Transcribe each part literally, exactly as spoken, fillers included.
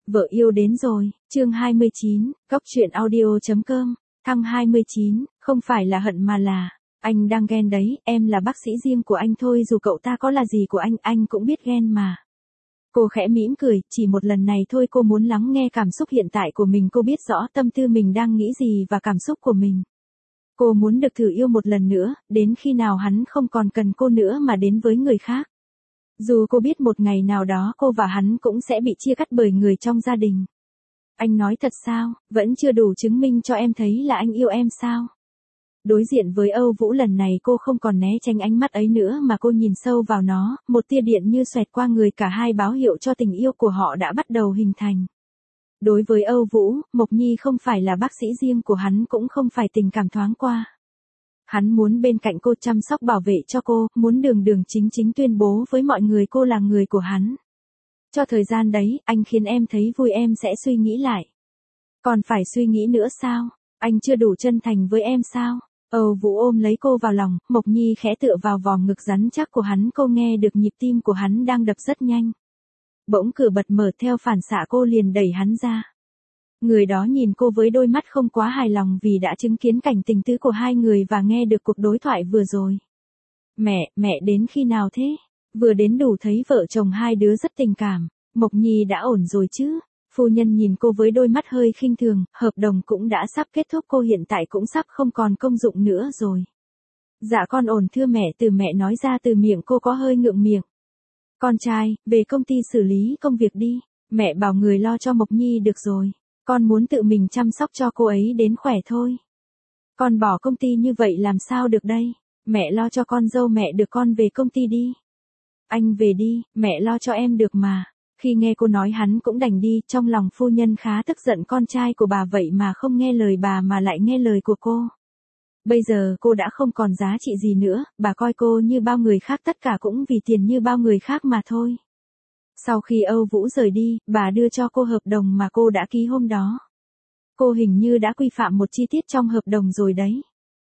Vợ yêu đến rồi, chương hai mươi chín, góc truyện audio chấm com, thăng hai mươi chín, không phải là hận mà là, anh đang ghen đấy, em là bác sĩ riêng của anh thôi, dù cậu ta có là gì của anh, anh cũng biết ghen mà. Cô khẽ mỉm cười, chỉ một lần này thôi, cô muốn lắng nghe cảm xúc hiện tại của mình, cô biết rõ tâm tư mình đang nghĩ gì và cảm xúc của mình. Cô muốn được thử yêu một lần nữa, đến khi nào hắn không còn cần cô nữa mà đến với người khác. Dù cô biết một ngày nào đó cô và hắn cũng sẽ bị chia cắt bởi người trong gia đình. Anh nói thật sao, vẫn chưa đủ chứng minh cho em thấy là anh yêu em sao? Đối diện với Âu Vũ lần này cô không còn né tránh ánh mắt ấy nữa mà cô nhìn sâu vào nó, một tia điện như xoẹt qua người, cả hai báo hiệu cho tình yêu của họ đã bắt đầu hình thành. Đối với Âu Vũ, Mộc Nhi không phải là bác sĩ riêng của hắn, cũng không phải tình cảm thoáng qua. Hắn muốn bên cạnh cô, chăm sóc bảo vệ cho cô, muốn đường đường chính chính tuyên bố với mọi người cô là người của hắn. Cho thời gian đấy, anh khiến em thấy vui, em sẽ suy nghĩ lại. Còn phải suy nghĩ nữa sao? Anh chưa đủ chân thành với em sao? Âu Vũ ôm lấy cô vào lòng, Mộc Nhi khẽ tựa vào vòng ngực rắn chắc của hắn, cô nghe được nhịp tim của hắn đang đập rất nhanh. Bỗng cửa bật mở, theo phản xạ cô liền đẩy hắn ra. Người đó nhìn cô với đôi mắt không quá hài lòng vì đã chứng kiến cảnh tình tứ của hai người và nghe được cuộc đối thoại vừa rồi. Mẹ, mẹ đến khi nào thế? Vừa đến đủ thấy vợ chồng hai đứa rất tình cảm. Mộc Nhi đã ổn rồi chứ? Phu nhân nhìn cô với đôi mắt hơi khinh thường, hợp đồng cũng đã sắp kết thúc, cô hiện tại cũng sắp không còn công dụng nữa rồi. Dạ con ổn thưa mẹ, từ mẹ nói ra từ miệng cô có hơi ngượng miệng. Con trai, về công ty xử lý công việc đi, mẹ bảo người lo cho Mộc Nhi được rồi. Con muốn tự mình chăm sóc cho cô ấy đến khỏe thôi. Con bỏ công ty như vậy làm sao được đây? Mẹ lo cho con dâu mẹ được, con về công ty đi. Anh về đi, mẹ lo cho em được mà. Khi nghe cô nói hắn cũng đành đi, trong lòng phu nhân khá tức giận, con trai của bà vậy mà không nghe lời bà mà lại nghe lời của cô. Bây giờ cô đã không còn giá trị gì nữa, bà coi cô như bao người khác, tất cả cũng vì tiền như bao người khác mà thôi. Sau khi Âu Vũ rời đi, bà đưa cho cô hợp đồng mà cô đã ký hôm đó. Cô hình như đã quy phạm một chi tiết trong hợp đồng rồi đấy.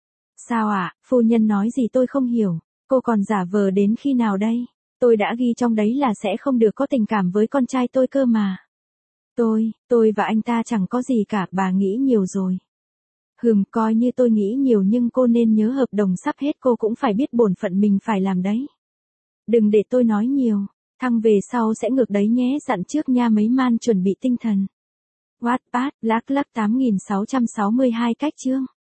Sao ạ, à? Phu nhân nói gì tôi không hiểu, cô còn giả vờ đến khi nào đây? Tôi đã ghi trong đấy là sẽ không được có tình cảm với con trai tôi cơ mà. Tôi, tôi và anh ta chẳng có gì cả, bà nghĩ nhiều rồi. Hừm, coi như tôi nghĩ nhiều, nhưng cô nên nhớ hợp đồng sắp hết, cô cũng phải biết bổn phận mình phải làm đấy. Đừng để tôi nói nhiều. Thăng về sau sẽ ngược đấy nhé, dặn trước nha, mấy man chuẩn bị tinh thần. Wattpad, lác lác tám nghìn sáu trăm sáu mươi hai cách chương.